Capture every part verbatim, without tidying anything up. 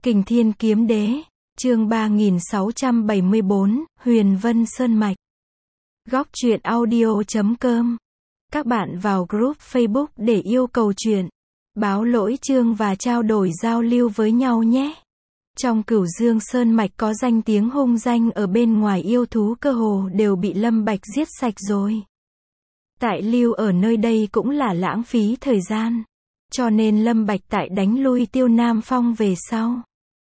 Kình Thiên Kiếm Đế, chương ba nghìn sáu trăm bảy mươi bốn, Huyền Vân Sơn Mạch. Góc truyện audio chấm com. Các bạn vào group Facebook để yêu cầu truyện, báo lỗi chương và trao đổi giao lưu với nhau nhé. Trong Cửu Dương Sơn Mạch có danh tiếng hung danh, ở bên ngoài yêu thú cơ hồ đều bị Lâm Bạch giết sạch rồi. Tại lưu ở nơi đây cũng là lãng phí thời gian. Cho nên Lâm Bạch tại đánh lui Tiêu Nam Phong về sau,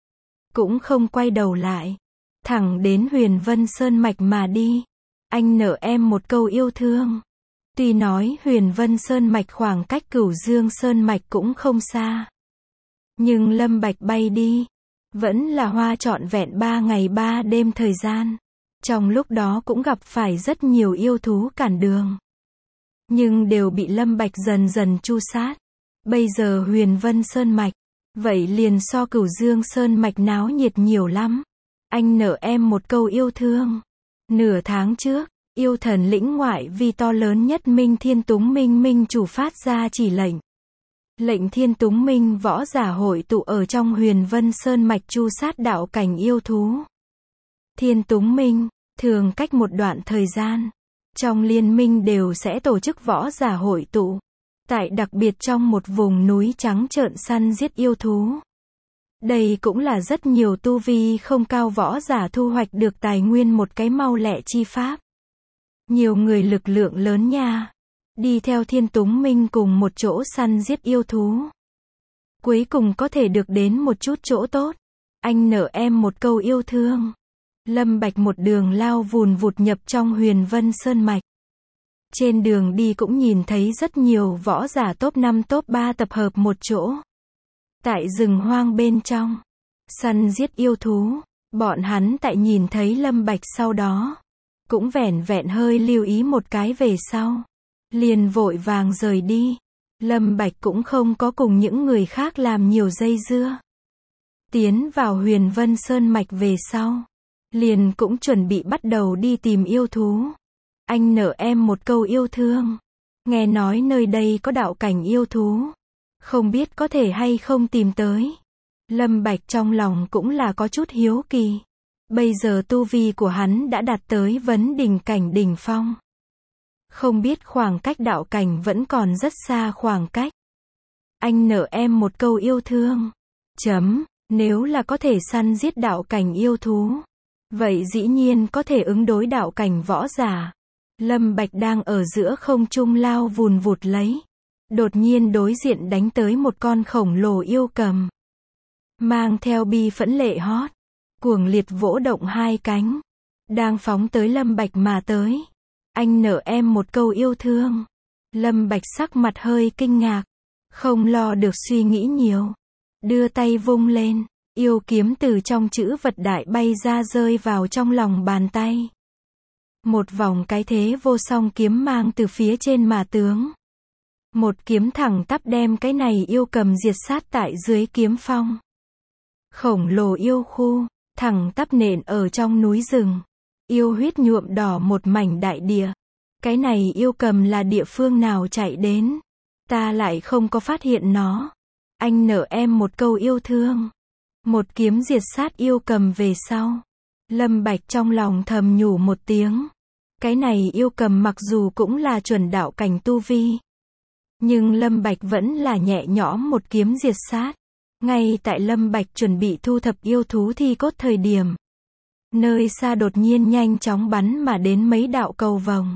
cũng không quay đầu lại, thẳng đến Huyền Vân Sơn Mạch mà đi. Anh nợ em một câu yêu thương. Tuy nói Huyền Vân Sơn Mạch khoảng cách Cửu Dương Sơn Mạch cũng không xa, nhưng Lâm Bạch bay đi, vẫn là hoa trọn vẹn ba ngày ba đêm thời gian. Trong lúc đó cũng gặp phải rất nhiều yêu thú cản đường, nhưng đều bị Lâm Bạch dần dần tru sát. Bây giờ Huyền Vân Sơn Mạch, vậy liền so Cửu Dương Sơn Mạch náo nhiệt nhiều lắm. Anh nợ em một câu yêu thương. Nửa tháng trước, yêu thần lĩnh ngoại vi to lớn nhất Minh Thiên Túng Minh Minh chủ phát ra chỉ lệnh. Lệnh Thiên Túng Minh võ giả hội tụ ở trong Huyền Vân Sơn Mạch tru sát đạo cảnh yêu thú. Thiên Túng Minh, thường cách một đoạn thời gian, trong liên minh đều sẽ tổ chức võ giả hội tụ. Tại đặc biệt trong một vùng núi trắng trợn săn giết yêu thú. Đây cũng là rất nhiều tu vi không cao võ giả thu hoạch được tài nguyên một cái mau lẹ chi pháp. Nhiều người lực lượng lớn nha, đi theo Thiên Túng Minh cùng một chỗ săn giết yêu thú, cuối cùng có thể được đến một chút chỗ tốt. Anh nợ em một câu yêu thương. Lâm Bạch một đường lao vùn vụt nhập trong Huyền Vân Sơn Mạch. Trên đường đi cũng nhìn thấy rất nhiều võ giả top năm top ba tập hợp một chỗ. Tại rừng hoang bên trong, săn giết yêu thú. Bọn hắn tại nhìn thấy Lâm Bạch sau đó, cũng vẻn vẹn hơi lưu ý một cái về sau, liền vội vàng rời đi. Lâm Bạch cũng không có cùng những người khác làm nhiều dây dưa. Tiến vào Huyền Vân Sơn Mạch về sau, liền cũng chuẩn bị bắt đầu đi tìm yêu thú. Anh nợ em một câu yêu thương. Nghe nói nơi đây có đạo cảnh yêu thú, không biết có thể hay không tìm tới. Lâm Bạch trong lòng cũng là có chút hiếu kỳ. Bây giờ tu vi của hắn đã đạt tới vấn đỉnh cảnh đỉnh phong. Không biết khoảng cách đạo cảnh vẫn còn rất xa khoảng cách. Anh nợ em một câu yêu thương. Chấm, nếu là có thể săn giết đạo cảnh yêu thú, vậy dĩ nhiên có thể ứng đối đạo cảnh võ giả. Lâm Bạch đang ở giữa không trung lao vùn vụt lấy. Đột nhiên đối diện đánh tới một con khổng lồ yêu cầm. Mang theo bi phẫn lệ hót, cuồng liệt vỗ động hai cánh. Đang phóng tới Lâm Bạch mà tới. Anh nợ em một câu yêu thương. Lâm Bạch sắc mặt hơi kinh ngạc, không lo được suy nghĩ nhiều. Đưa tay vung lên, yêu kiếm từ trong chữ vật đại bay ra rơi vào trong lòng bàn tay. Một vòng cái thế vô song kiếm mang từ phía trên mà tướng. Một kiếm thẳng tắp đem cái này yêu cầm diệt sát tại dưới kiếm phong. Khổng lồ yêu khu, thẳng tắp nện ở trong núi rừng. Yêu huyết nhuộm đỏ một mảnh đại địa. Cái này yêu cầm là địa phương nào chạy đến? Ta lại không có phát hiện nó. Anh nợ em một câu yêu thương. Một kiếm diệt sát yêu cầm về sau, Lâm Bạch trong lòng thầm nhủ một tiếng. Cái này yêu cầm mặc dù cũng là chuẩn đạo cảnh tu vi, nhưng Lâm Bạch vẫn là nhẹ nhõm một kiếm diệt sát. Ngay tại Lâm Bạch chuẩn bị thu thập yêu thú thi cốt thời điểm, nơi xa đột nhiên nhanh chóng bắn mà đến mấy đạo cầu vồng,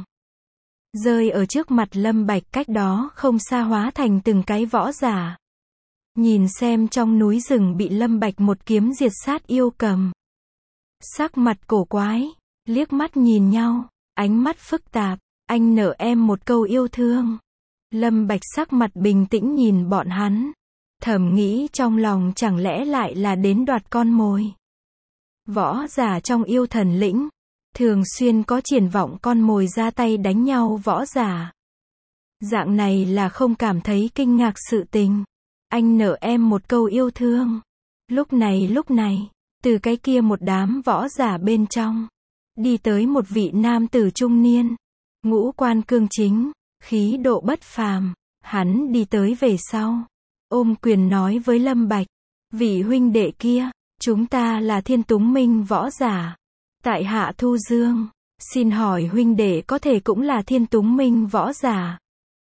rơi ở trước mặt Lâm Bạch, cách đó không xa hóa thành từng cái võ giả. Nhìn xem trong núi rừng bị Lâm Bạch một kiếm diệt sát yêu cầm, sắc mặt cổ quái, liếc mắt nhìn nhau, ánh mắt phức tạp. Anh nợ em một câu yêu thương. Lâm Bạch sắc mặt bình tĩnh nhìn bọn hắn, thầm nghĩ trong lòng chẳng lẽ lại là đến đoạt con mồi. Võ giả trong yêu thần lĩnh, thường xuyên có triển vọng con mồi ra tay đánh nhau võ giả. Dạng này là không cảm thấy kinh ngạc sự tình. Anh nợ em một câu yêu thương. Lúc này lúc này, từ cái kia một đám võ giả bên trong, đi tới một vị nam tử trung niên, ngũ quan cương chính, khí độ bất phàm. Hắn đi tới về sau, ôm quyền nói với Lâm Bạch, vị huynh đệ kia, Chúng ta là Thiên Túng Minh võ giả. Tại hạ Thu Dương. Xin hỏi huynh đệ có thể cũng là Thiên Túng Minh võ giả?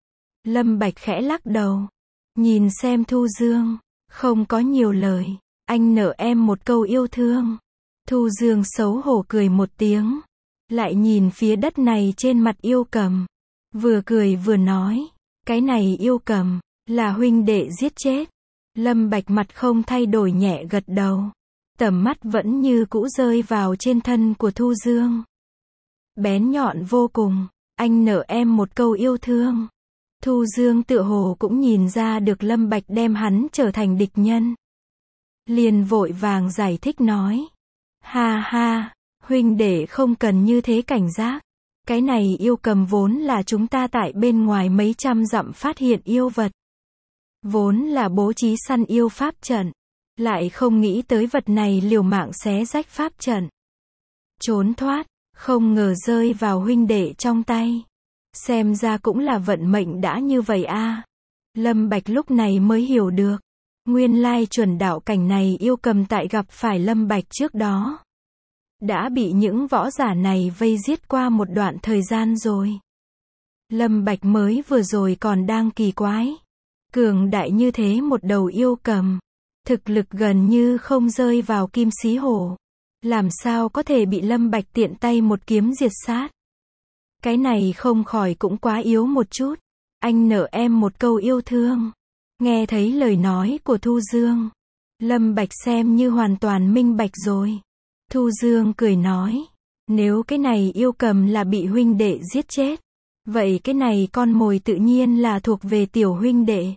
Lâm Bạch khẽ lắc đầu. Nhìn xem Thu Dương. Không có nhiều lời. Anh nợ em một câu yêu thương. Thu Dương xấu hổ cười một tiếng. Lại nhìn phía đất này trên mặt Yêu Cầm. Vừa cười vừa nói. Cái này Yêu Cầm, là huynh đệ giết chết. Lâm Bạch mặt không thay đổi nhẹ gật đầu. Tầm mắt vẫn như cũ rơi vào trên thân của Thu Dương. Bén nhọn vô cùng. Anh nợ em một câu yêu thương. Thu Dương tựa hồ cũng nhìn ra được Lâm Bạch đem hắn trở thành địch nhân. Liền vội vàng giải thích nói. Ha ha, huynh đệ không cần như thế cảnh giác. Cái này Yêu Cầm vốn là chúng ta tại bên ngoài mấy trăm dặm phát hiện yêu vật. Vốn là bố trí săn yêu pháp trận. Lại không nghĩ tới vật này liều mạng xé rách pháp trận. Trốn thoát, không ngờ rơi vào huynh đệ trong tay. Xem ra cũng là vận mệnh đã như vậy a. Lâm Bạch lúc này mới hiểu được. Nguyên lai chuẩn đạo cảnh này Yêu Cầm tại gặp phải Lâm Bạch trước đó. Đã bị những võ giả này vây giết qua một đoạn thời gian rồi. Lâm Bạch mới vừa rồi còn đang kỳ quái. Cường đại như thế một đầu Yêu Cầm. Thực lực gần như không rơi vào kim xí hổ. Làm sao có thể bị Lâm Bạch tiện tay một kiếm diệt sát. Cái này không khỏi cũng quá yếu một chút. Anh nợ em một câu yêu thương. Nghe thấy lời nói của Thu Dương. Lâm Bạch xem như hoàn toàn minh bạch rồi. Thu Dương cười nói. Nếu cái này Yêu Cầm là bị huynh đệ giết chết. Vậy cái này con mồi tự nhiên là thuộc về tiểu huynh đệ.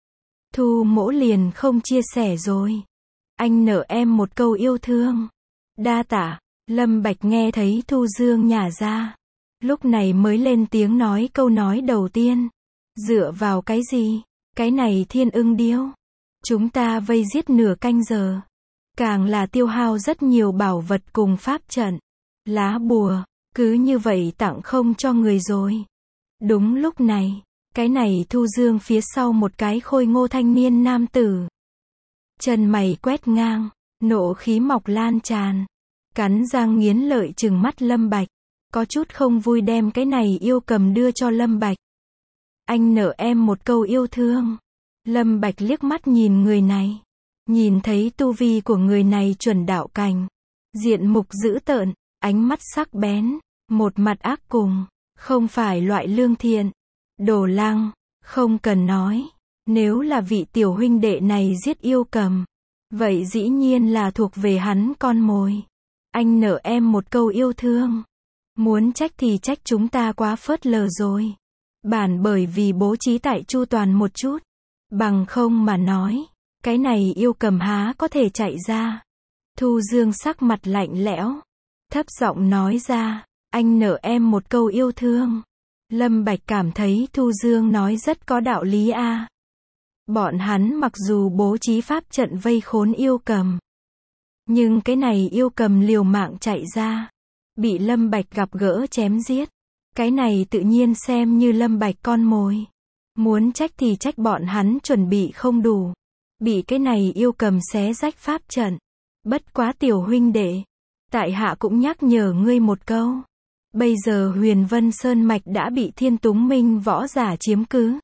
Thu mỗ liền không chia sẻ rồi. Anh nợ em một câu yêu thương. Đa tạ. Lâm Bạch nghe thấy Thu Dương nhả ra. Lúc này mới lên tiếng nói câu nói đầu tiên. Dựa vào cái gì? Cái này Thiên Ưng Điêu. Chúng ta vây giết nửa canh giờ. Càng là tiêu hao rất nhiều bảo vật cùng pháp trận. Lá bùa. Cứ như vậy tặng không cho người rồi. Đúng lúc này. Cái này Thu Dương phía sau một cái khôi ngô thanh niên nam tử. Chân mày quét ngang. Nộ khí mọc lan tràn. Cắn răng nghiến lợi trừng mắt Lâm Bạch. Có chút không vui đem cái này Yêu Cầm đưa cho Lâm Bạch. Anh nợ em một câu yêu thương. Lâm Bạch liếc mắt nhìn người này. Nhìn thấy tu vi của người này chuẩn đạo cảnh. Diện mục dữ tợn, ánh mắt sắc bén, một mặt ác cùng. Không phải loại lương thiện. Đồ Lăng, không cần nói. Nếu là vị tiểu huynh đệ này giết Yêu Cầm. Vậy dĩ nhiên là thuộc về hắn con mồi. Anh nợ em một câu yêu thương. Muốn trách thì trách chúng ta quá phớt lờ rồi. Bản bởi vì bố trí tại chu toàn một chút. Bằng không mà nói. Cái này Yêu Cầm há có thể chạy ra. Thu Dương sắc mặt lạnh lẽo. Thấp giọng nói ra. Anh nợ em một câu yêu thương. Lâm Bạch cảm thấy Thu Dương nói rất có đạo lý a. À. Bọn hắn mặc dù bố trí pháp trận vây khốn Yêu Cầm. Nhưng cái này Yêu Cầm liều mạng chạy ra. Bị Lâm Bạch gặp gỡ chém giết. Cái này tự nhiên xem như Lâm Bạch con mồi. Muốn trách thì trách bọn hắn chuẩn bị không đủ. Bị cái này Yêu Cầm xé rách pháp trận. Bất quá tiểu huynh đệ. Tại hạ cũng nhắc nhở ngươi một câu. Bây giờ Huyền Vân Sơn Mạch đã bị Thiên Túng Minh võ giả chiếm cứ.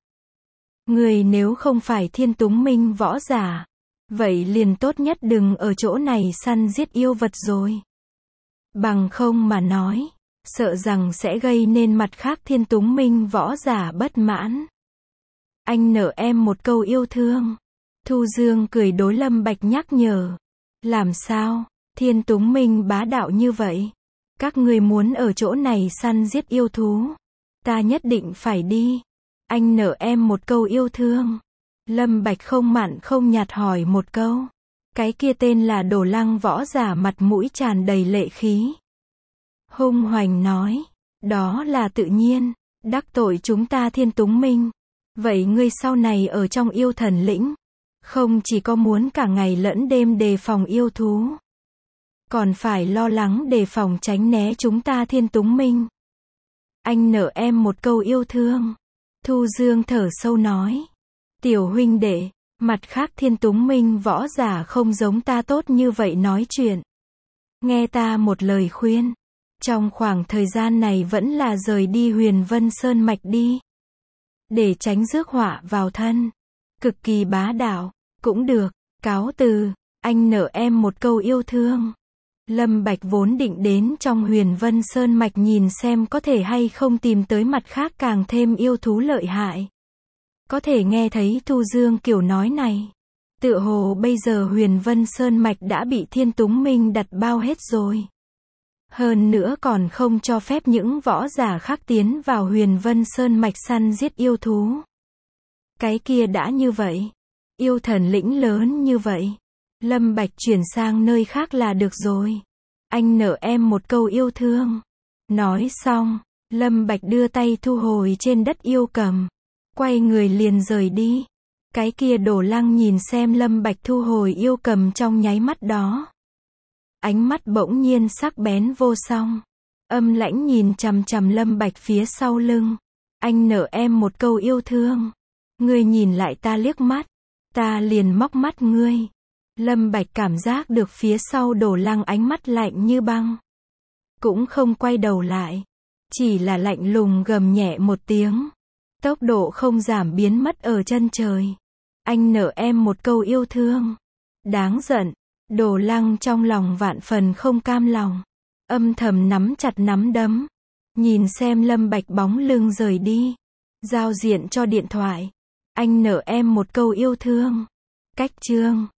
Ngươi nếu không phải Thiên Túng Minh võ giả. Vậy liền tốt nhất đừng ở chỗ này săn giết yêu vật rồi. Bằng không mà nói. Sợ rằng sẽ gây nên mặt khác Thiên Túng Minh võ giả bất mãn. Anh nợ em một câu yêu thương. Thu Dương cười đối Lâm Bạch nhắc nhở. Làm sao? Thiên Túng Minh bá đạo như vậy. Các ngươi muốn ở chỗ này săn giết yêu thú. Ta nhất định phải đi. Anh nợ em một câu yêu thương. Lâm Bạch không mặn không nhạt hỏi một câu. Cái kia tên là Đồ Lăng võ giả mặt mũi tràn đầy lệ khí. Hung hoành nói. Đó là tự nhiên. Đắc tội chúng ta Thiên Túng Minh. Vậy ngươi sau này ở trong yêu thần lĩnh. Không chỉ có muốn cả ngày lẫn đêm đề phòng yêu thú. Còn phải lo lắng đề phòng tránh né chúng ta Thiên Túng Minh. Anh nợ em một câu yêu thương. Thu Dương thở sâu nói. Tiểu huynh đệ, Mặt khác Thiên Túng Minh võ giả không giống ta tốt như vậy nói chuyện. Nghe ta một lời khuyên. Trong khoảng thời gian này vẫn là rời đi Huyền Vân Sơn Mạch đi. Để tránh rước họa vào thân. Cực kỳ bá đạo. Cũng được. Cáo từ. Anh nợ em một câu yêu thương. Lâm Bạch vốn định đến trong Huyền Vân Sơn Mạch nhìn xem có thể hay không tìm tới mặt khác càng thêm yêu thú lợi hại. Có thể nghe thấy Thu Dương kiểu nói này. Tựa hồ bây giờ Huyền Vân Sơn Mạch đã bị Thiên Túng Minh đặt bao hết rồi. Hơn nữa còn không cho phép những võ giả khác tiến vào Huyền Vân Sơn Mạch săn giết yêu thú. Cái kia đã như vậy. Yêu thần lĩnh lớn như vậy. Lâm Bạch chuyển sang nơi khác là được rồi. Anh nợ em một câu yêu thương. Nói xong, Lâm Bạch đưa tay thu hồi trên đất yêu cầm. Quay người liền rời đi. Cái kia Đổ Lăng nhìn xem Lâm Bạch thu hồi yêu cầm trong nháy mắt đó. Ánh mắt bỗng nhiên sắc bén vô song. Âm lãnh nhìn chằm chằm Lâm Bạch phía sau lưng. Anh nợ em một câu yêu thương. Ngươi nhìn lại ta liếc mắt. Ta liền móc mắt ngươi. Lâm Bạch cảm giác được phía sau Đổ Lăng ánh mắt lạnh như băng. Cũng không quay đầu lại. Chỉ là lạnh lùng gầm nhẹ một tiếng. Tốc độ không giảm biến mất ở chân trời. Anh nợ em một câu yêu thương. Đáng giận. Đổ Lăng trong lòng vạn phần không cam lòng. Âm thầm nắm chặt nắm đấm. Nhìn xem Lâm Bạch bóng lưng rời đi. Giao diện cho điện thoại. Anh nợ em một câu yêu thương. Cách chương.